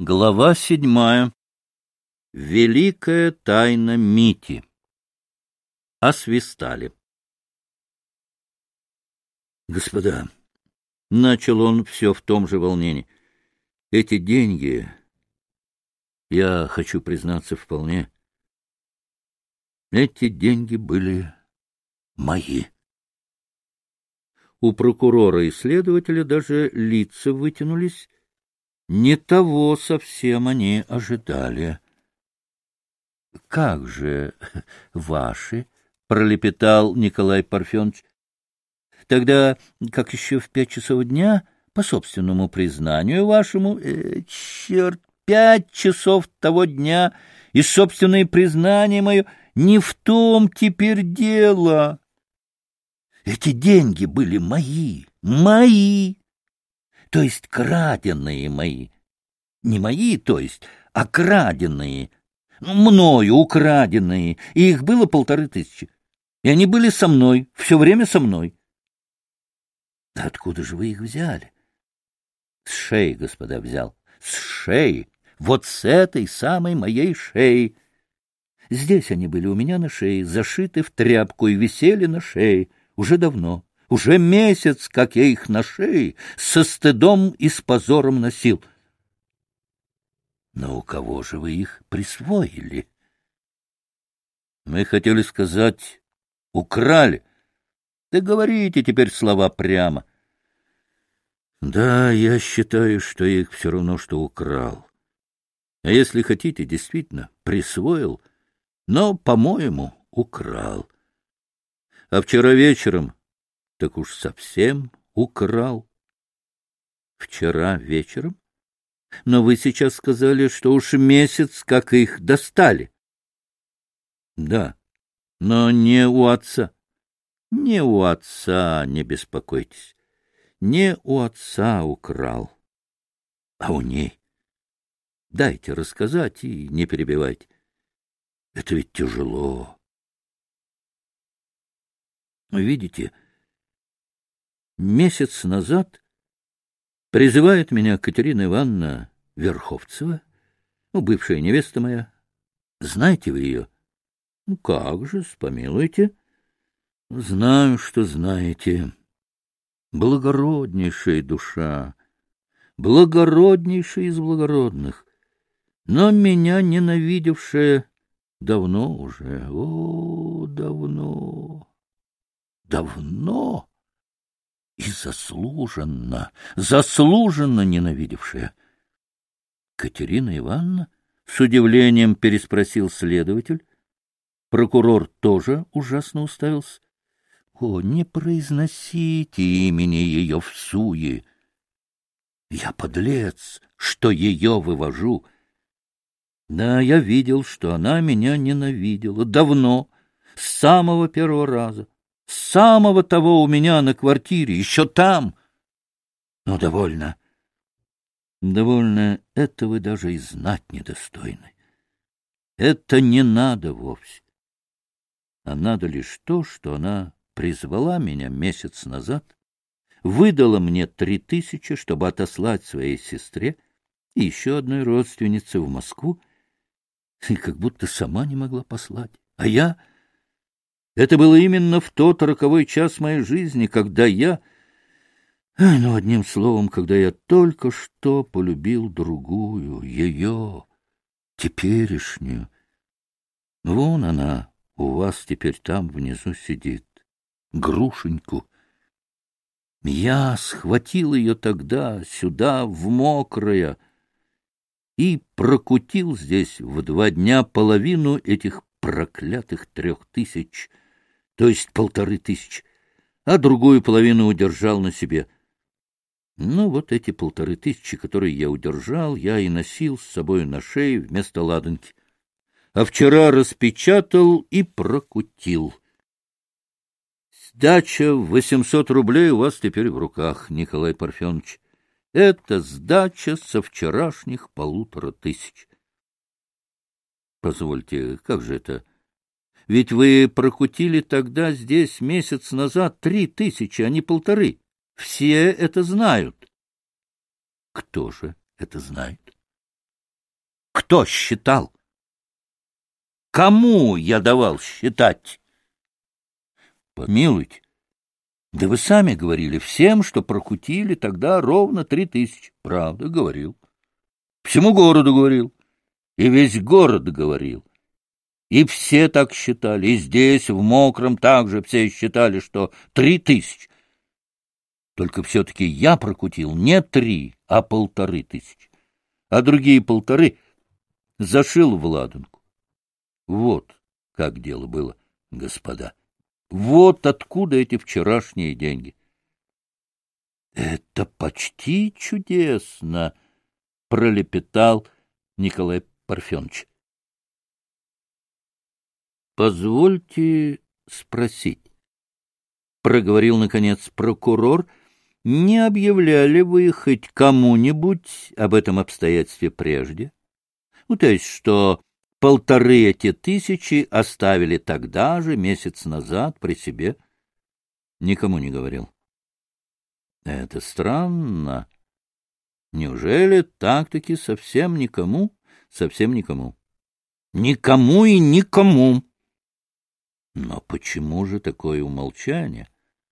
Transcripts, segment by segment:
Глава 7. Великая тайна Мити. Освистали. Господа, начал он все в том же волнении, эти деньги, я хочу признаться вполне, эти деньги были мои. У прокурора и следователя даже лица вытянулись. Не того совсем они ожидали. — Как же ваши? — пролепетал Николай Парфенович. — Тогда, как еще в 5 часов дня, по собственному признанию вашему, 5 часов того дня, и собственное признание мое, не в том теперь дело. Эти деньги были мои. То есть краденые мои. Не мои, то есть, а краденые. Мною украденные. И их было 1500. И они были со мной, все время со мной. Да откуда же вы их взяли? С шеи, господа, взял. С шеи. Вот с этой самой моей шеи. Здесь они были у меня на шее, зашиты в тряпку и висели на шее. Уже давно. Уже месяц, как я их на шее со стыдом и с позором носил. Но у кого же вы их присвоили? Мы хотели сказать, украли. Да говорите теперь слова прямо. Да, я считаю, что я их все равно, что украл. А если хотите, действительно, присвоил, но, по-моему, украл. А вчера вечером так уж совсем украл. Вчера вечером? Но вы сейчас сказали, что уж месяц, как их достали. Да, но не у отца. Не у отца, не беспокойтесь. Не у отца украл, а у ней. Дайте рассказать и не перебивайте. Это ведь тяжело. Видите, месяц назад призывает меня Катерина Ивановна Верховцева, бывшая невеста моя. Знаете вы ее? Как же, помилуйте. Знаю, что знаете. Благороднейшая душа, благороднейшая из благородных, но меня ненавидевшая давно уже, давно. И заслуженно ненавидевшая. Катерина Ивановна? С удивлением переспросил следователь. Прокурор тоже ужасно уставился. О, не произносите имени ее всуе. Я подлец, что ее вывожу. Да, я видел, что она меня ненавидела давно, с самого первого раза. С самого того у меня на квартире, еще там. Но довольно. Довольно, это вы даже и знать недостойны. Это не надо вовсе. А надо лишь то, что она призвала меня месяц назад, выдала мне 3000, чтобы отослать своей сестре и еще одной родственнице в Москву, и как будто сама не могла послать. А я... Это было именно в тот роковой час моей жизни, когда я... одним словом, когда я только что полюбил другую, ее, теперешнюю. Вон она у вас теперь там внизу сидит, Грушеньку. Я схватил ее тогда сюда, в мокрое, и прокутил здесь в 2 дня половину этих проклятых 3000, то есть 1500, а другую половину удержал на себе. Ну, вот эти 1500, которые я удержал, я и носил с собой на шее вместо ладанки. А вчера распечатал и прокутил. Сдача в 800 рублей у вас теперь в руках, Николай Парфенович. Это сдача со вчерашних 1500. Позвольте, как же это? Ведь вы прокутили тогда здесь месяц назад 3000, а не 1500. Все это знают. Кто же это знает? Кто считал? Кому я давал считать? Помилуйте. Да вы сами говорили всем, что прокутили тогда ровно 3000. Правда, говорил. Всему городу говорил. И весь город говорил. И все так считали. И здесь, в Мокром, также все считали, что 3000. Только все-таки я прокутил не 3, а 1500. А другие 1500 зашил в ладанку. Вот как дело было, господа. Вот откуда эти вчерашние деньги. — Это почти чудесно, — пролепетал Николай Парфенович. — Позвольте спросить, — проговорил, наконец, прокурор, — не объявляли вы хоть кому-нибудь об этом обстоятельстве прежде? Ну, то есть, что 1500 оставили тогда же, месяц назад, при себе? Никому не говорил. Это странно. Неужели так-таки совсем никому? Совсем никому. Никому и никому. Но почему же такое умолчание?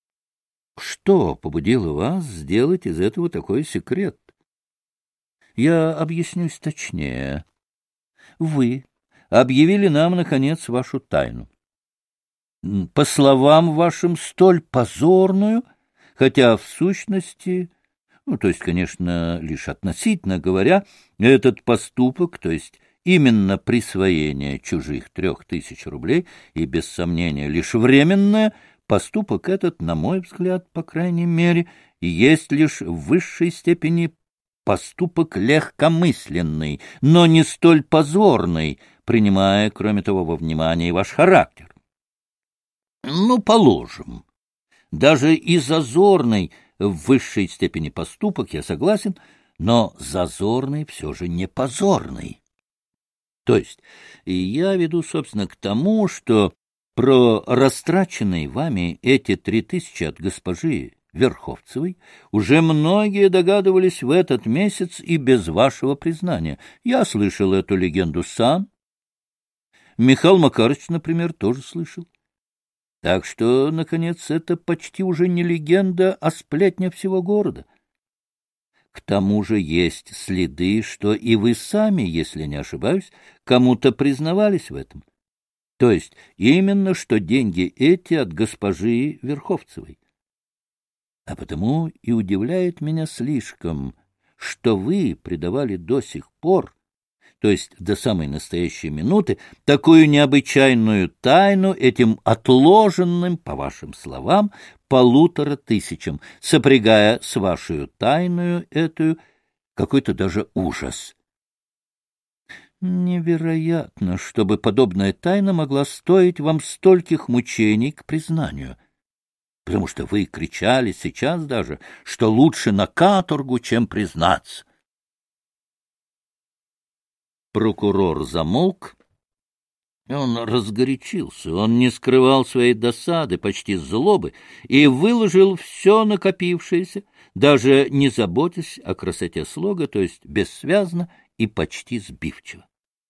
Что побудило вас сделать из этого такой секрет? Я объяснюсь точнее. Вы объявили нам, наконец, вашу тайну. По словам вашим, столь позорную, хотя в сущности, ну, то есть, конечно, лишь относительно говоря, этот поступок, то есть именно присвоение чужих 3000 рублей и, без сомнения, лишь временное, поступок этот, на мой взгляд, по крайней мере, есть лишь в высшей степени поступок легкомысленный, но не столь позорный, принимая, кроме того, во внимание ваш характер. Ну, положим, даже и зазорный в высшей степени поступок, я согласен, но зазорный все же не позорный. То есть, и я веду, собственно, к тому, что про растраченные вами эти 3000 от госпожи Верховцевой уже многие догадывались в этот месяц и без вашего признания. Я слышал эту легенду сам. Михаил Макарович, например, тоже слышал. Так что, наконец, это почти уже не легенда, а сплетня всего города. К тому же есть следы, что и вы сами, если не ошибаюсь, кому-то признавались в этом. То есть именно, что деньги эти от госпожи Верховцевой. А потому и удивляет меня слишком, что вы придавали до сих пор, то есть до самой настоящей минуты, такую необычайную тайну этим отложенным, по вашим словам, 1500, сопрягая с вашей тайною эту какой-то даже ужас. Невероятно, чтобы подобная тайна могла стоить вам стольких мучений к признанию, потому что вы кричали сейчас даже, что лучше на каторгу, чем признаться. Прокурор замолк. Он разгорячился, он не скрывал своей досады, почти злобы, и выложил все накопившееся, даже не заботясь о красоте слога, то есть бессвязно и почти сбивчиво.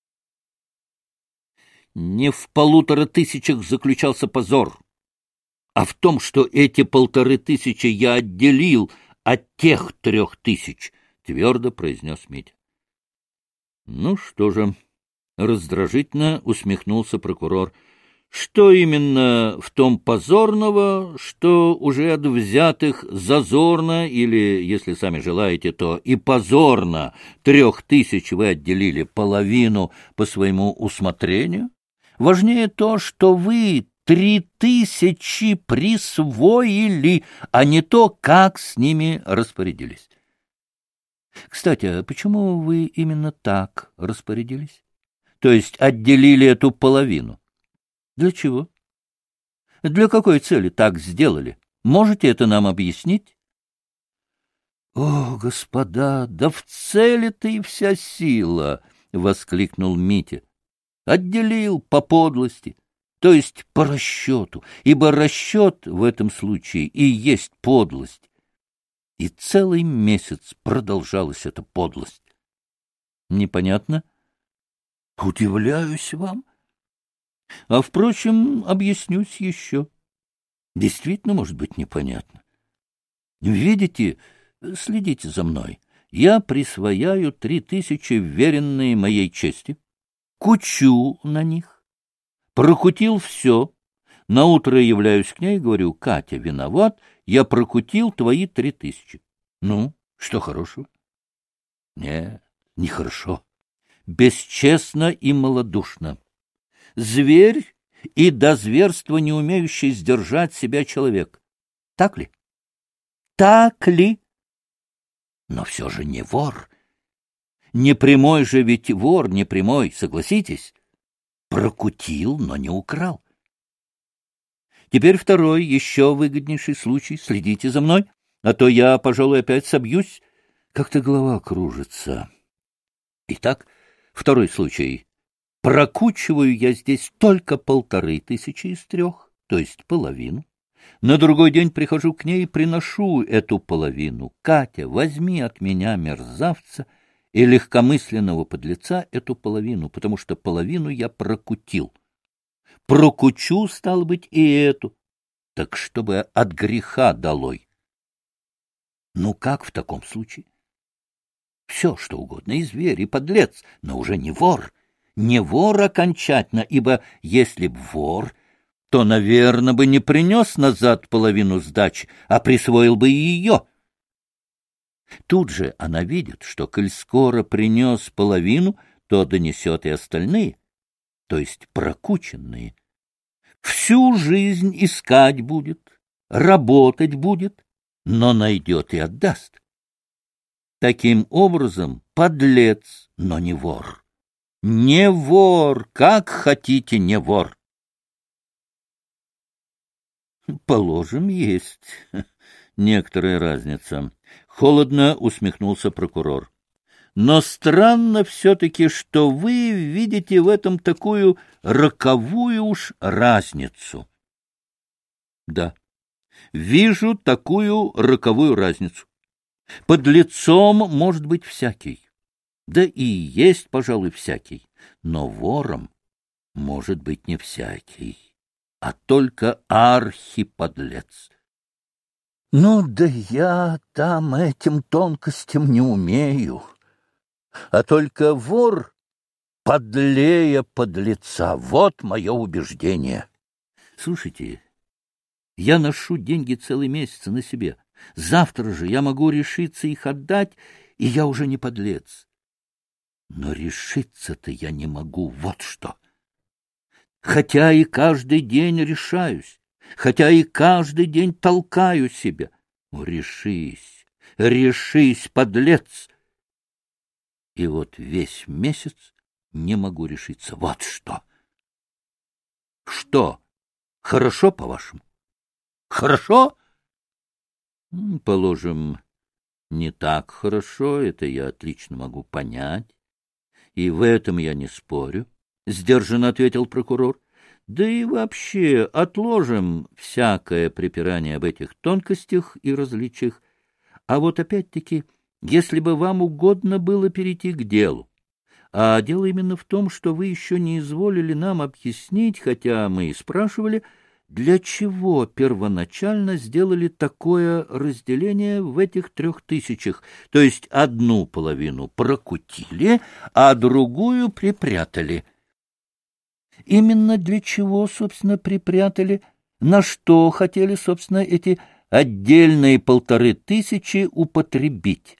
Не в 1500 заключался позор, а в том, что эти 1500 я отделил от тех 3000, — твердо произнес Митя. Ну что же, раздражительно усмехнулся прокурор. Что именно в том позорного, что уже от взятых зазорно, или, если сами желаете, то и позорно 3000 вы отделили половину по своему усмотрению? Важнее то, что вы 3000 присвоили, а не то, как с ними распорядились. Кстати, а почему вы именно так распорядились? То есть отделили эту половину? Для чего? Для какой цели так сделали? Можете это нам объяснить? О, господа, да в цели-то и вся сила! — воскликнул Митя. Отделил по подлости, то есть по расчету, ибо расчет в этом случае и есть подлость. И целый месяц продолжалась эта подлость. Непонятно, Удивляюсь вам. А, впрочем, объяснюсь еще. Действительно, может быть, непонятно. Видите, следите за мной. Я присвояю 3000 вверенные моей чести, кучу на них, прокутил все. Наутро являюсь к ней и говорю: Катя, виноват, я прокутил твои 3000. Ну, что хорошего? Нет, нехорошо. Бесчестно и малодушно. Зверь и до зверства не умеющий сдержать себя человек. Так ли? Так ли? Но все же не вор. Не прямой же ведь вор, не прямой, согласитесь? Прокутил, но не украл. Теперь второй, еще выгоднейший случай. Следите за мной, а то я, пожалуй, опять собьюсь. Как-то голова кружится. Итак, второй случай. Прокучиваю я здесь только 1500 из 3, то есть половину. На другой день прихожу к ней и приношу эту половину. Катя, возьми от меня, мерзавца и легкомысленного подлеца, эту половину, потому что половину я прокутил. Прокучу, стало быть, и эту, так чтобы от греха долой. Ну как в таком случае? Все, что угодно, и зверь, и подлец, но уже не вор. Не вор окончательно, ибо если б вор, то, наверное, бы не принес назад половину сдачи, а присвоил бы и ее. Тут же она видит, что, коль скоро принес половину, то донесет и остальные, то есть прокученные. Всю жизнь искать будет, работать будет, но найдет и отдаст. Таким образом, подлец, но не вор. Не вор, как хотите, не вор. Положим, есть некоторая разница. Холодно усмехнулся прокурор. Но странно все-таки, что вы видите в этом такую роковую уж разницу. Да, вижу такую роковую разницу. Под лицом может быть всякий, да и есть, пожалуй, всякий, но вором может быть не всякий, а только архиподлец. Ну да я там этим тонкостям не умею, а только вор подлее подлеца, вот мое убеждение. Слушайте, я ношу деньги целый месяц на себе. Завтра же я могу решиться их отдать, и я уже не подлец. Но решиться-то я не могу, вот что. Хотя и каждый день решаюсь, хотя и каждый день толкаю себя. О, решись, решись, подлец! И вот весь месяц не могу решиться. Вот что. Что? Хорошо, по-вашему? Хорошо? Положим, не так хорошо, это я отлично могу понять. И в этом я не спорю, — сдержанно ответил прокурор. Да и вообще отложим всякое припирание об этих тонкостях и различиях. А вот опять-таки, если бы вам угодно было перейти к делу, а дело именно в том, что вы еще не изволили нам объяснить, хотя мы и спрашивали, для чего первоначально сделали такое разделение в этих 3000, то есть одну половину прокутили, а другую припрятали. Именно для чего, собственно, припрятали? На что хотели, собственно, эти отдельные 1500 употребить?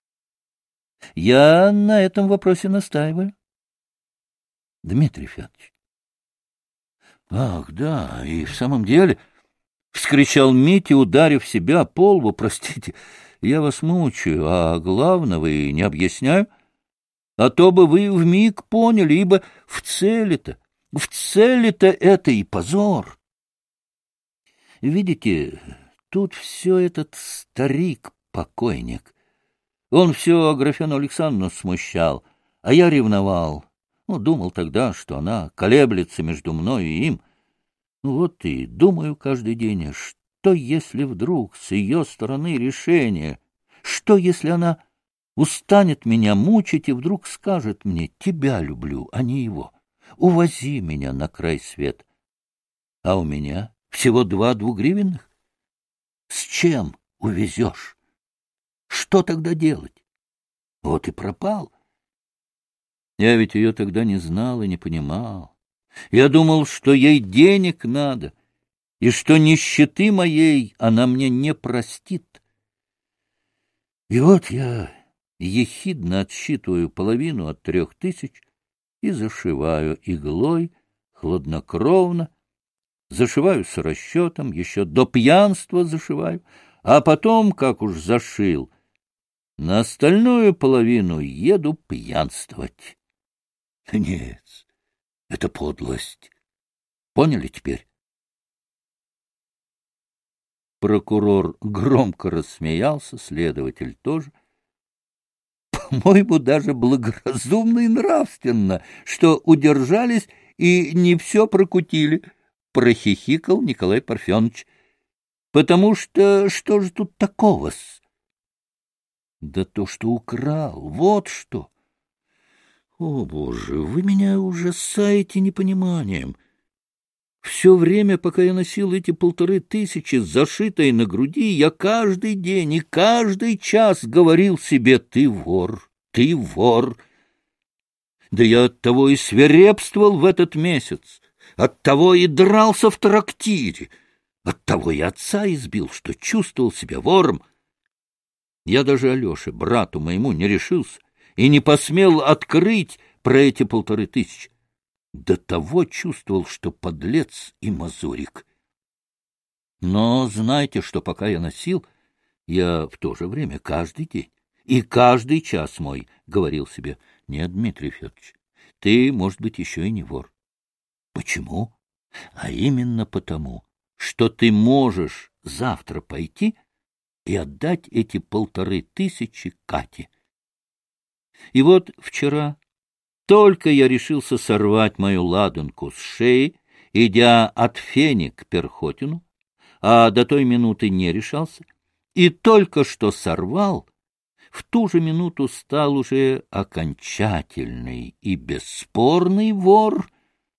Я на этом вопросе настаиваю. Дмитрий Федорович. Ах, да, и в самом деле, — вскричал Митя, ударив себя по лбу, — простите, я вас мучаю, а главного и не объясняю, а то бы вы вмиг поняли, ибо в цели-то это и позор. Видите, тут все этот старик-покойник. Он все Аграфену Александровну смущал, а я ревновал. Ну, думал тогда, что она колеблется между мной и им. Ну, вот и думаю каждый день, что если вдруг с ее стороны решение, что если она устанет меня мучить и вдруг скажет мне: тебя люблю, а не его. Увози меня на край света. А у меня всего 2 двугривенных. С чем увезешь? Что тогда делать? Вот и пропал. Я ведь ее тогда не знал и не понимал. Я думал, что ей денег надо, и что нищеты моей она мне не простит. И вот я ехидно отсчитываю половину от 3000 и зашиваю иглой, хладнокровно, зашиваю с расчетом, еще до пьянства зашиваю, а потом, как уж зашил, на остальную половину еду пьянствовать. Нет, это подлость. Поняли теперь? Прокурор громко рассмеялся, следователь тоже. По-моему, даже благоразумно и нравственно, что удержались и не все прокутили, прохихикал Николай Парфенович. Потому что что же тут такого-с? Да то, что украл, вот что. О, Боже, вы меня ужасаете непониманием. Все время, пока я носил эти 1500, зашитые на груди, я каждый день и каждый час говорил себе: ты вор, ты вор. Да я оттого и свирепствовал в этот месяц, оттого и дрался в трактире, оттого и отца избил, что чувствовал себя вором. Я даже Алёше, брату моему, не решился и не посмел открыть про эти 1500. До того чувствовал, что подлец и мазурик. Но знайте, что пока я носил, я в то же время каждый день и каждый час мой говорил себе: нет, Дмитрий Федорович, ты, может быть, еще и не вор. Почему? А именно потому, что ты можешь завтра пойти и отдать эти 1500 Кате. И вот вчера только я решился сорвать мою ладанку с шеи, идя от Фени к Перхотину, а до той минуты не решался, и только что сорвал, в ту же минуту стал уже окончательный и бесспорный вор,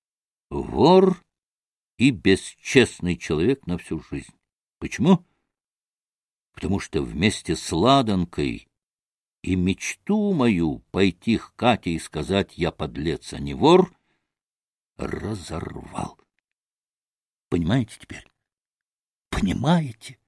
вор и бесчестный человек на всю жизнь. Почему? Потому что вместе с ладанкой и мечту мою пойти к Кате и сказать: я подлец, а не вор, разорвал. Понимаете теперь? Понимаете?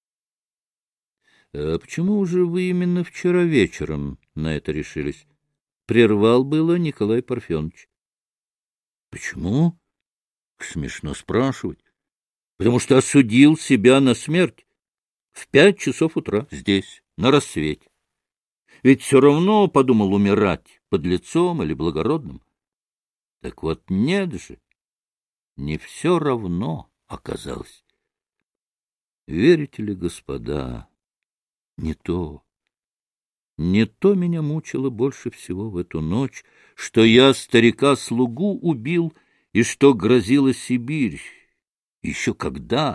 А почему же вы именно вчера вечером на это решились? Прервал было Николай Парфенович. Почему? Смешно спрашивать. Потому что осудил себя на смерть в 5 часов утра здесь, на рассвете. Ведь все равно подумал умирать подлецом или благородным. Так вот нет же, не все равно оказалось. Верите ли, господа, не то меня мучило больше всего в эту ночь, что я старика-слугу убил и что грозила Сибирь. Еще когда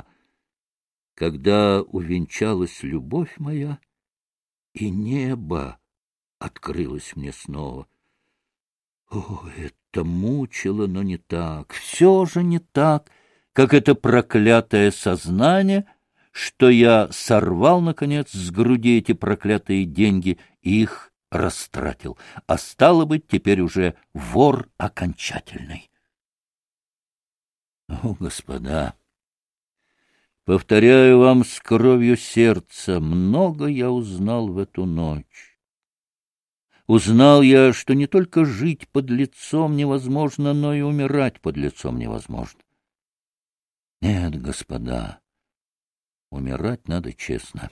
увенчалась любовь моя, и небо открылось мне снова. О, это мучило, но не так, все же не так, как это проклятое сознание, что я сорвал, наконец, с груди эти проклятые деньги и их растратил, а стало быть, теперь уже вор окончательный. О, господа! Повторяю вам с кровью сердца, много я узнал в эту ночь. Узнал я, что не только жить под лицом невозможно, но и умирать под лицом невозможно. Нет, господа, умирать надо честно.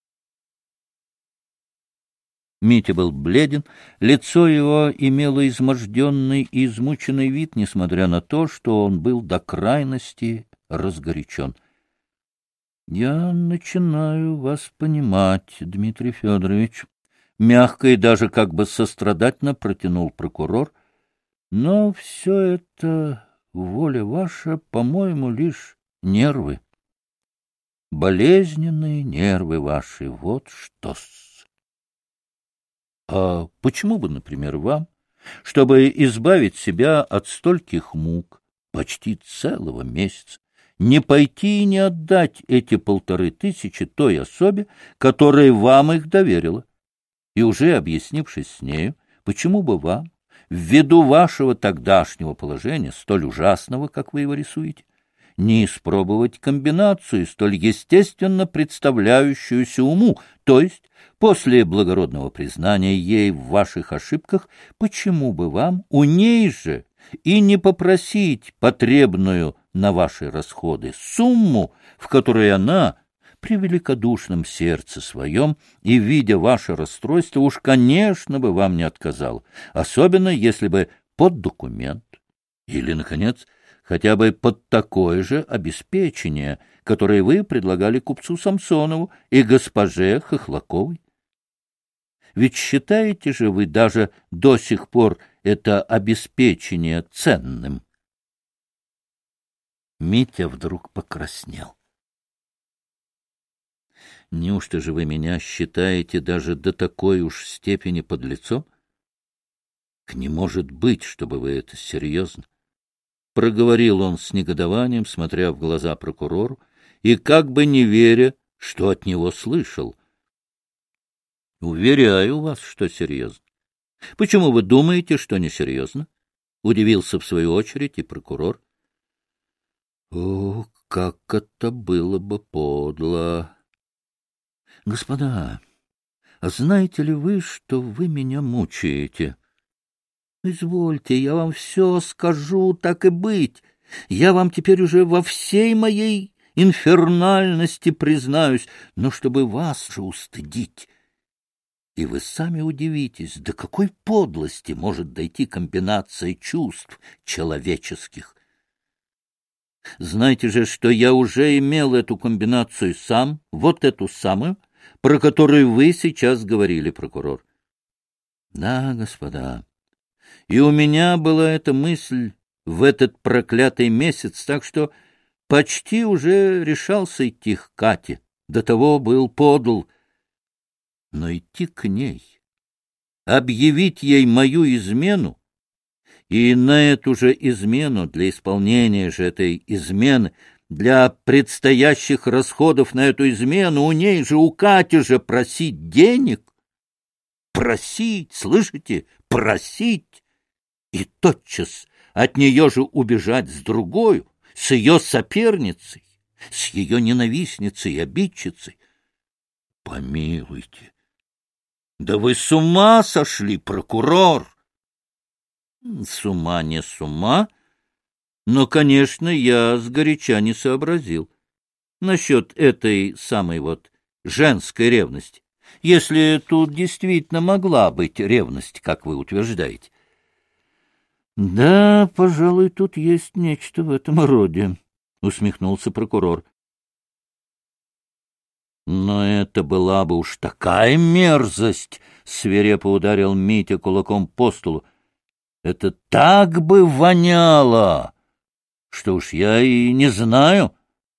Митя был бледен, лицо его имело изможденный и измученный вид, несмотря на то, что он был до крайности разгорячен. — Я начинаю вас понимать, Дмитрий Федорович, — мягко и даже как бы сострадательно протянул прокурор. — Но все это, воля ваша, по-моему, лишь нервы. Болезненные нервы ваши, вот что-с. А почему бы, например, вам, чтобы избавить себя от стольких мук, почти целого месяца, не пойти и не отдать эти 1500 той особе, которая вам их доверила? И уже объяснившись с нею, почему бы вам, ввиду вашего тогдашнего положения, столь ужасного, как вы его рисуете, не испробовать комбинацию, столь естественно представляющуюся уму, то есть, после благородного признания ей в ваших ошибках, почему бы вам у ней же и не попросить потребную на ваши расходы сумму, в которой она, при великодушном сердце своем и, видя ваше расстройство, уж, конечно, бы вам не отказал, особенно если бы под документ или, наконец, хотя бы под такое же обеспечение, которое вы предлагали купцу Самсонову и госпоже Хохлаковой. Ведь считаете же вы даже до сих пор это обеспечение ценным? Митя вдруг покраснел. Неужто же вы меня считаете даже до такой уж степени подлецом? Не может быть, чтобы вы это серьезно. Проговорил он с негодованием, смотря в глаза прокурору, и как бы не веря, что от него слышал. — Уверяю вас, что серьезно. — Почему вы думаете, что несерьезно? — удивился в свою очередь и прокурор. — О, как это было бы подло! — Господа, а знаете ли вы, что вы меня мучаете? — Извольте, я вам все скажу, так и быть. Я вам теперь уже во всей моей инфернальности признаюсь, но чтобы вас же устыдить. И вы сами удивитесь, до какой подлости может дойти комбинация чувств человеческих. Знаете же, что я уже имел эту комбинацию сам, вот эту самую, про которую вы сейчас говорили, прокурор. Да, господа, и у меня была эта мысль в этот проклятый месяц, так что почти уже решался идти к Кате, до того был подл. Но идти к ней, объявить ей мою измену, и на эту же измену, для исполнения же этой измены, для предстоящих расходов на эту измену, у ней же, у Кати же просить денег, просить, слышите, просить, и тотчас от нее же убежать с другою, с ее соперницей, с ее ненавистницей и обидчицей. Помилуйте, да вы с ума сошли, прокурор! С ума не с ума, но, конечно, я сгоряча не сообразил насчет этой самой вот женской ревности, если тут действительно могла быть ревность, как вы утверждаете. Да, пожалуй, тут есть нечто в этом роде, усмехнулся прокурор. Но это была бы уж такая мерзость, свирепо ударил Митя кулаком по столу. Это так бы воняло, что уж я и не знаю.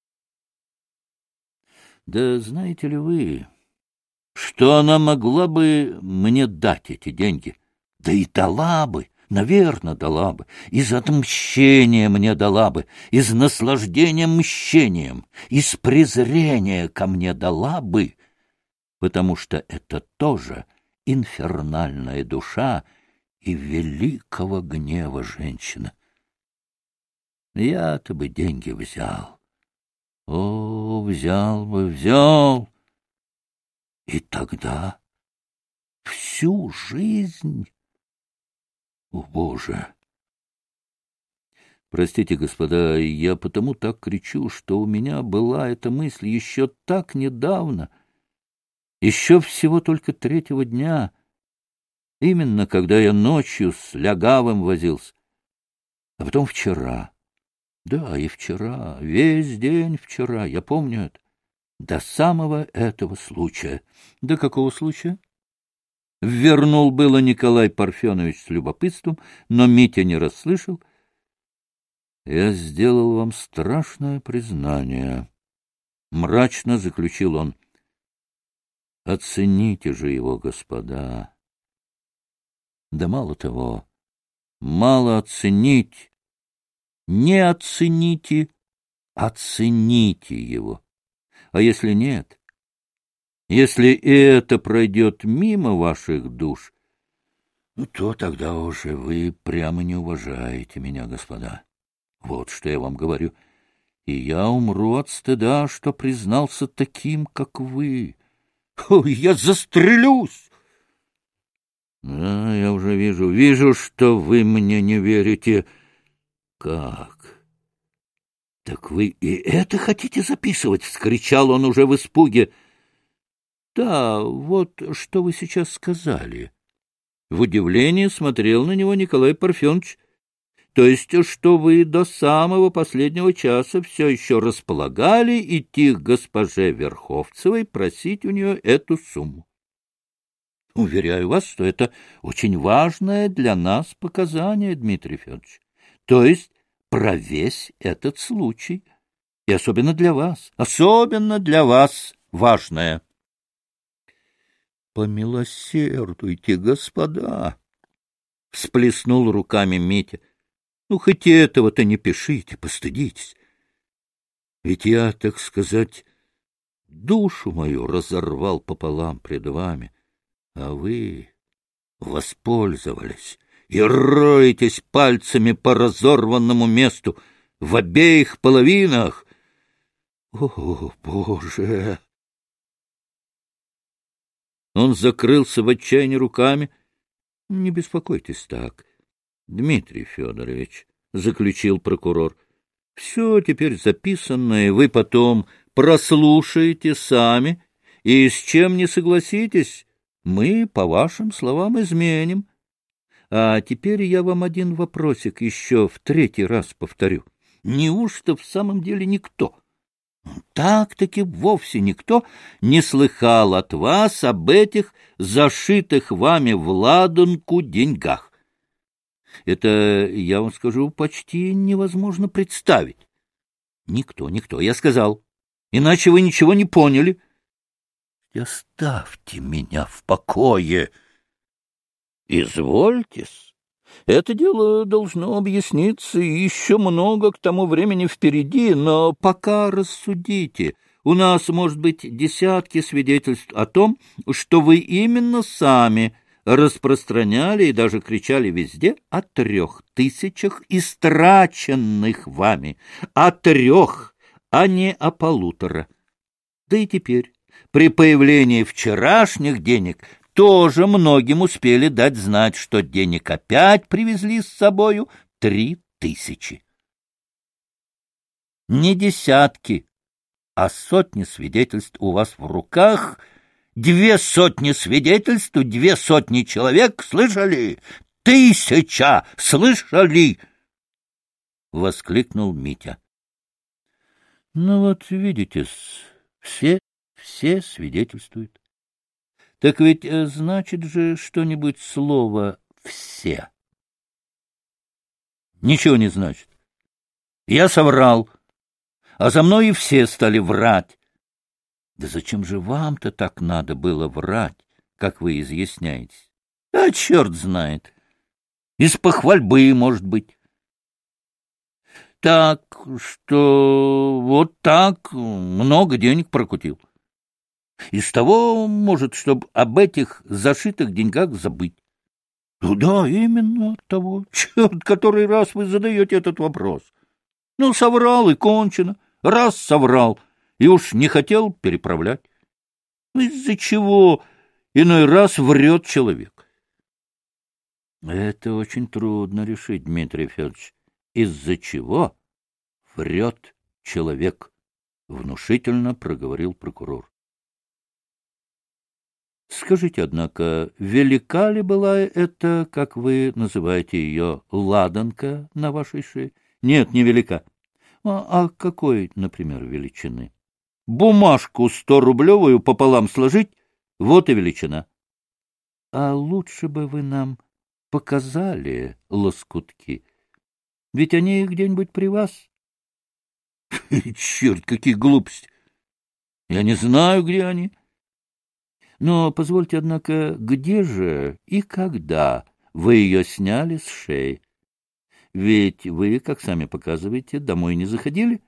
Да знаете ли вы, что она могла бы мне дать эти деньги? Да и дала бы. Наверное, дала бы, из отмщения мне дала бы, из наслаждения мщением, из презрения ко мне дала бы, потому что это тоже инфернальная душа и великого гнева женщина. Я-то бы деньги взял. О, взял бы, взял. И тогда всю жизнь... О, Боже! Простите, господа, я потому так кричу, что у меня была эта мысль еще так недавно, еще всего только 3-го дня, именно когда я ночью с Лягавым возился, а потом вчера. Да, и вчера, весь день вчера, я помню это, до самого этого случая. До какого случая? Вернул было Николай Парфенович с любопытством, но Митя не расслышал. Я сделал вам страшное признание. Мрачно заключил он. Оцените же его, господа. Да мало того, мало оценить, не оцените, оцените его. А если нет, если это пройдет мимо ваших душ, ну, то тогда уже вы прямо не уважаете меня, господа. Вот что я вам говорю. И я умру от стыда, что признался таким, как вы. Ой, я застрелюсь! Да, я уже вижу, что вы мне не верите. Как? Так вы и это хотите записывать? — вскричал он уже в испуге. Да, вот что вы сейчас сказали. В удивлении смотрел на него Николай Парфенович. То есть, что вы до самого последнего часа все еще располагали идти к госпоже Верховцевой просить у нее эту сумму. Уверяю вас, что это очень важное для нас показание, Дмитрий Федорович. То есть, про весь этот случай. И особенно для вас важное. Помилосердуйте, господа! — всплеснул руками Митя. Ну, хоть этого-то не пишите, постыдитесь. Ведь я, так сказать, душу мою разорвал пополам пред вами, а вы воспользовались и роетесь пальцами по разорванному месту в обеих половинах. О, Боже! Он закрылся в отчаянии руками. — Не беспокойтесь так, Дмитрий Федорович, — заключил прокурор. — Все теперь записанное вы потом прослушаете сами, и с чем не согласитесь, мы, по вашим словам, изменим. А теперь я вам один вопросик еще в третий раз повторю. Неужто в самом деле никто, так-таки вовсе никто не слыхал от вас об этих зашитых вами в ладанку деньгах? Это, я вам скажу, почти невозможно представить. Никто, я сказал. Иначе вы ничего не поняли. Оставьте меня в покое. Извольтесь. Это дело должно объясниться, и еще много к тому времени впереди, но пока рассудите. У нас, может быть, десятки свидетельств о том, что вы именно сами распространяли и даже кричали везде о 3000 истраченных вами, о 3, а не о 1,5. Да и теперь, при появлении вчерашних денег, тоже многим успели дать знать, что денег опять привезли с собою 3000. Не десятки, а сотни свидетельств у вас в руках, 200 свидетельств, 200 человек, слышали? 1000 слышали? — воскликнул Митя. — Ну вот, видите-с, все свидетельствуют. Так ведь значит же что-нибудь слово «все». Ничего не значит. Я соврал, а за мной и все стали врать. Да зачем же вам-то так надо было врать, как вы изъясняетесь? А черт знает. Из похвальбы, может быть. Так что вот так много денег прокутил. Из того, может, чтобы об этих зашитых деньгах забыть. Ну да, именно от того. Черт, который раз вы задаете этот вопрос. Ну, соврал и кончено. Раз соврал, и уж не хотел переправлять. Из-за чего иной раз врет человек? Это очень трудно решить, Дмитрий Федорович. Из-за чего врет человек? Внушительно проговорил прокурор. Скажите, однако, велика ли была эта, как вы называете ее, ладанка на вашей шее? Нет, не велика. А какой, например, величины? Бумажку 100-рублевую пополам сложить, вот и величина. А лучше бы вы нам показали лоскутки, ведь они где-нибудь при вас. Черт, какие глупости! Я не знаю, где они. Но позвольте, однако, где же и когда вы ее сняли с шеи. Ведь вы, как сами показываете, домой не заходили.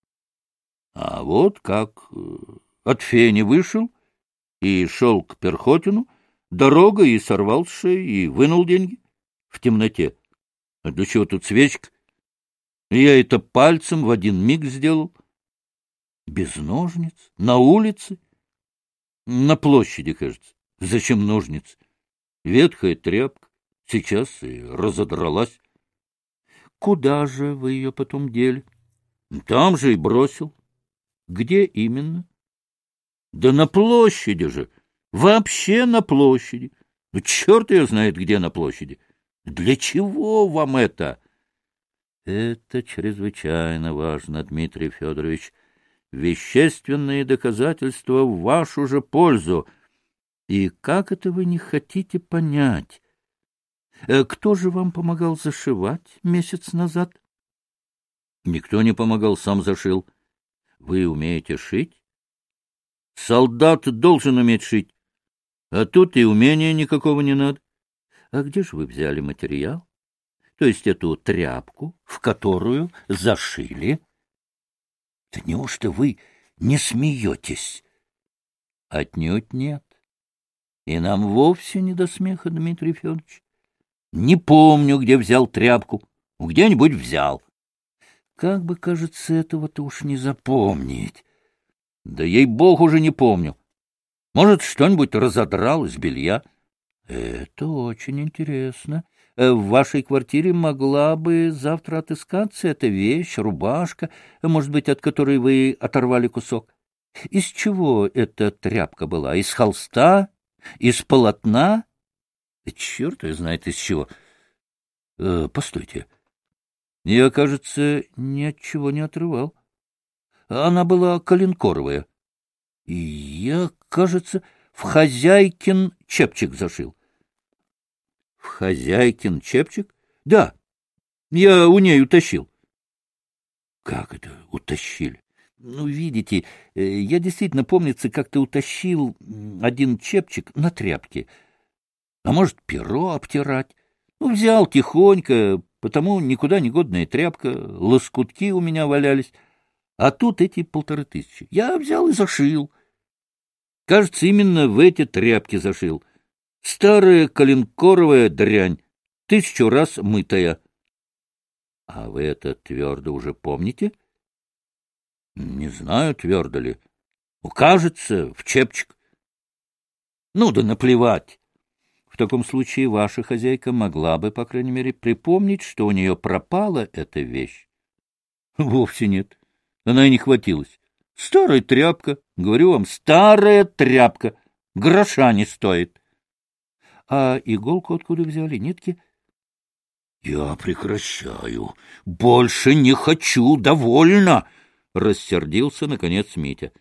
А вот как от Фени вышел и шел к Перхотину, дорога и сорвал с шеи и вынул деньги в темноте. А для чего тут свечка? Я это пальцем в один миг сделал. Без ножниц, на улице, на площади, кажется. Зачем ножницы? Ветхая тряпка, сейчас и разодралась. Куда же вы ее потом дели? Там же и бросил. Где именно? Да на площади же. Вообще на площади. Ну, черт ее знает, где на площади. Для чего вам это? Это чрезвычайно важно, Дмитрий Федорович. Вещественные доказательства в вашу же пользу. И как это вы не хотите понять? Кто же вам помогал зашивать месяц назад? Никто не помогал, сам зашил. Вы умеете шить? Солдат должен уметь шить. А тут и умения никакого не надо. А где же вы взяли материал? То есть эту тряпку, в которую зашили? Да неужто вы не смеетесь? Отнюдь нет. И нам вовсе не до смеха, Дмитрий Федорович. Не помню, где взял тряпку. Где-нибудь взял. Как бы, кажется, этого-то уж не запомнить. Да ей-богу, уже не помню. Может, что-нибудь разодрал из белья? Это очень интересно. В вашей квартире могла бы завтра отыскаться эта вещь, рубашка, может быть, от которой вы оторвали кусок. Из чего эта тряпка была? Из холста? Из полотна? Черт ее знает из чего. Постойте. Я, кажется, ни от чего не отрывал. Она была коленкоровая. И я, кажется, в хозяйкин чепчик зашил. В хозяйкин чепчик? Да, я у ней утащил. Как это утащили? Ну, видите, я действительно, помнится, как-то утащил один чепчик на тряпке. А может, перо обтирать? Ну, взял тихонько, потому никуда не годная тряпка, лоскутки у меня валялись. А тут эти 1500. Я взял и зашил. Кажется, именно в эти тряпки зашил. Старая коленкоровая дрянь, 1000 раз мытая. А вы это твердо уже помните? Не знаю, твердо ли. Кажется, в чепчик. Ну да наплевать. В таком случае ваша хозяйка могла бы, по крайней мере, припомнить, что у нее пропала эта вещь. Вовсе нет. Она и не хватилась. Старая тряпка, говорю вам, старая тряпка. Гроша не стоит. А иголку откуда взяли, нитки? Я прекращаю. Больше не хочу, довольно. Рассердился, наконец, Митя.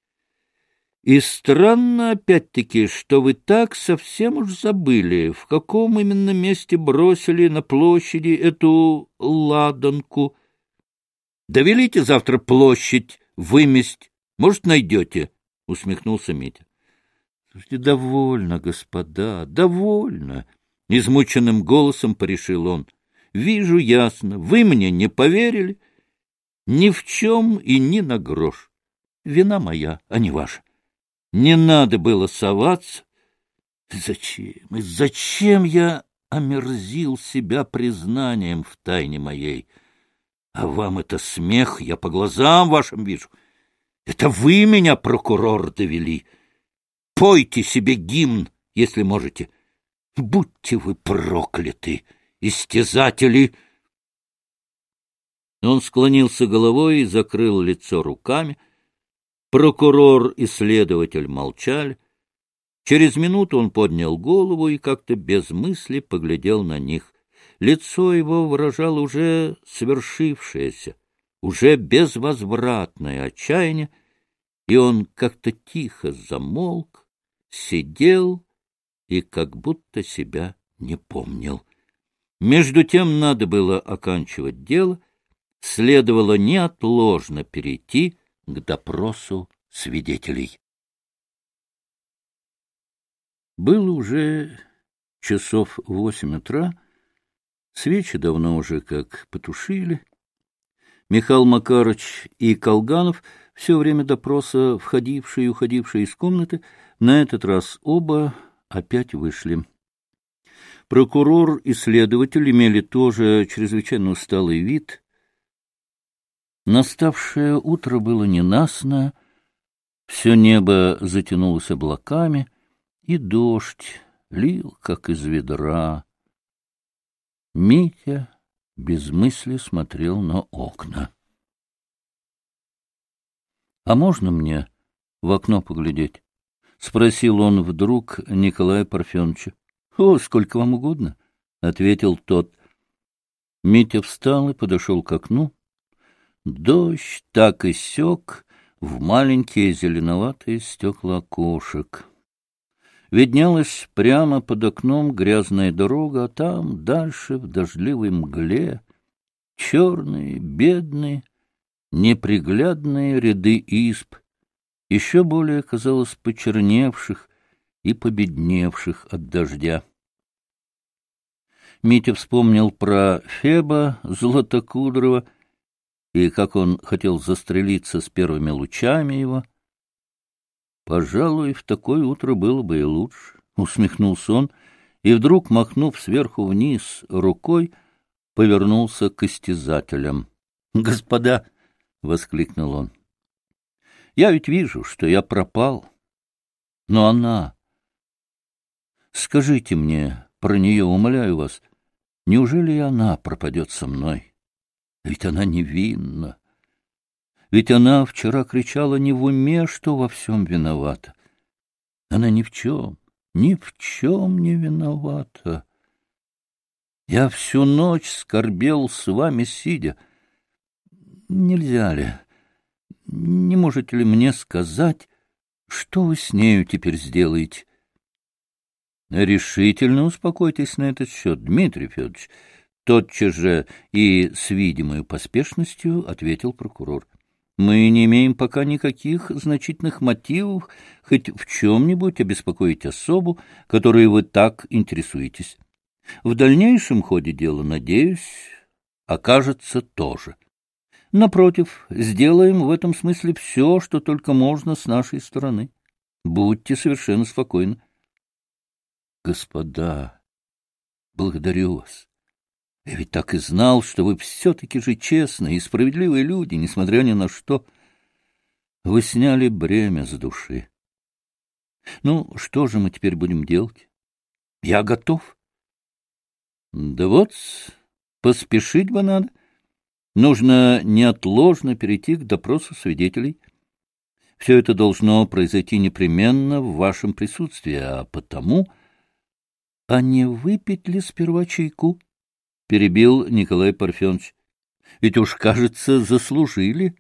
И странно, опять-таки, что вы так совсем уж забыли, в каком именно месте бросили на площади эту ладанку. Довелите завтра площадь выместь, может, найдете, — усмехнулся Митя. — Слушайте, довольно, господа, довольно, — измученным голосом порешил он. — Вижу ясно, вы мне не поверили ни в чем и ни на грош. Вина моя, а не ваша. Не надо было соваться. Зачем я омерзил себя признанием в тайне моей? А вам это смех, я по глазам вашим вижу. Это вы меня, прокурор, довели. Пойте себе гимн, если можете. Будьте вы прокляты, истязатели! Он склонился головой и закрыл лицо руками. Прокурор и следователь молчали. Через минуту он поднял голову и как-то без мысли поглядел на них. Лицо его выражало уже свершившееся, уже безвозвратное отчаяние, и он как-то тихо замолк, сидел и как будто себя не помнил. Между тем надо было оканчивать дело, следовало неотложно перейти к допросу свидетелей. Было уже часов 8 утра, свечи давно уже как потушили. Михаил Макарыч и Колганов, все время допроса входившие и уходившие из комнаты, на этот раз оба опять вышли. Прокурор и следователь имели тоже чрезвычайно усталый вид. Наставшее утро было ненастное, все небо затянулось облаками, и дождь лил, как из ведра. Митя без мысли смотрел на окна. — А можно мне в окно поглядеть? — спросил он вдруг Николая Парфеновича. — О, сколько вам угодно, — ответил тот. Митя встал и подошел к окну. Дождь так и сёк в маленькие зеленоватые стекла окошек. Виднелась прямо под окном грязная дорога, а там, дальше, в дождливой мгле, черные, бедные, неприглядные ряды изб, еще более, казалось, почерневших и победневших от дождя. Митя вспомнил про Феба Златокудрова и как он хотел застрелиться с первыми лучами его. «Пожалуй, в такое утро было бы и лучше», — усмехнулся он, и вдруг, махнув сверху вниз рукой, повернулся к истязателям. «Господа!» — воскликнул он. «Я ведь вижу, что я пропал. Но она... Скажите мне про нее, умоляю вас, неужели и она пропадет со мной? Ведь она невинна. Ведь она вчера кричала не в уме, что во всем виновата. Она ни в чем не виновата. Я всю ночь скорбел с вами сидя. Нельзя ли, не можете ли мне сказать, что вы с нею теперь сделаете? Решительно успокойтесь на этот счет, Дмитрий Федорович. Тотчас же и с видимой поспешностью ответил прокурор. Мы не имеем пока никаких значительных мотивов хоть в чем-нибудь обеспокоить особу, которой вы так интересуетесь. В дальнейшем ходе дела, надеюсь, окажется тоже. Напротив, сделаем в этом смысле все, что только можно с нашей стороны. Будьте совершенно спокойны. Господа, благодарю вас. Я ведь так и знал, что вы все-таки же честные и справедливые люди, несмотря ни на что. Вы сняли бремя с души. Ну, что же мы теперь будем делать? Я готов. Да вот, поспешить бы надо. Нужно неотложно перейти к допросу свидетелей. Все это должно произойти непременно в вашем присутствии, а потому... А не выпить ли сперва чайку? — перебил Николай Парфенович. — Ведь уж, кажется, заслужили.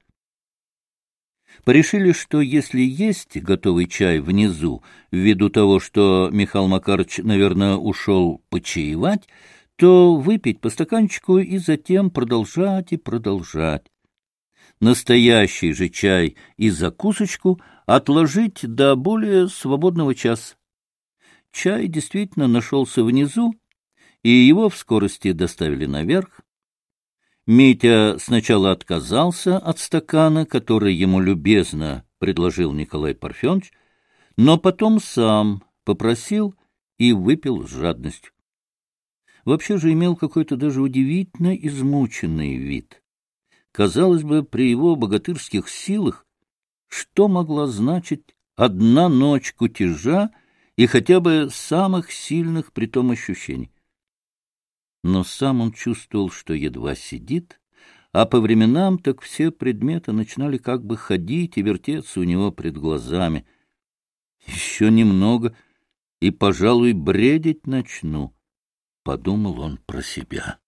Порешили, что если есть готовый чай внизу, ввиду того, что Михаил Макарович, наверное, ушел почаевать, то выпить по стаканчику и затем продолжать и продолжать. Настоящий же чай и закусочку отложить до более свободного часа. Чай действительно нашелся внизу, и его в скорости доставили наверх. Митя сначала отказался от стакана, который ему любезно предложил Николай Парфенович, но потом сам попросил и выпил с жадностью. Вообще же имел какой-то даже удивительно измученный вид. Казалось бы, при его богатырских силах, что могла значить одна ночь кутежа и хотя бы самых сильных при том ощущений? Но сам он чувствовал, что едва сидит, а по временам так все предметы начинали как бы ходить и вертеться у него пред глазами. Еще немного, и, пожалуй, бредить начну, — подумал он про себя.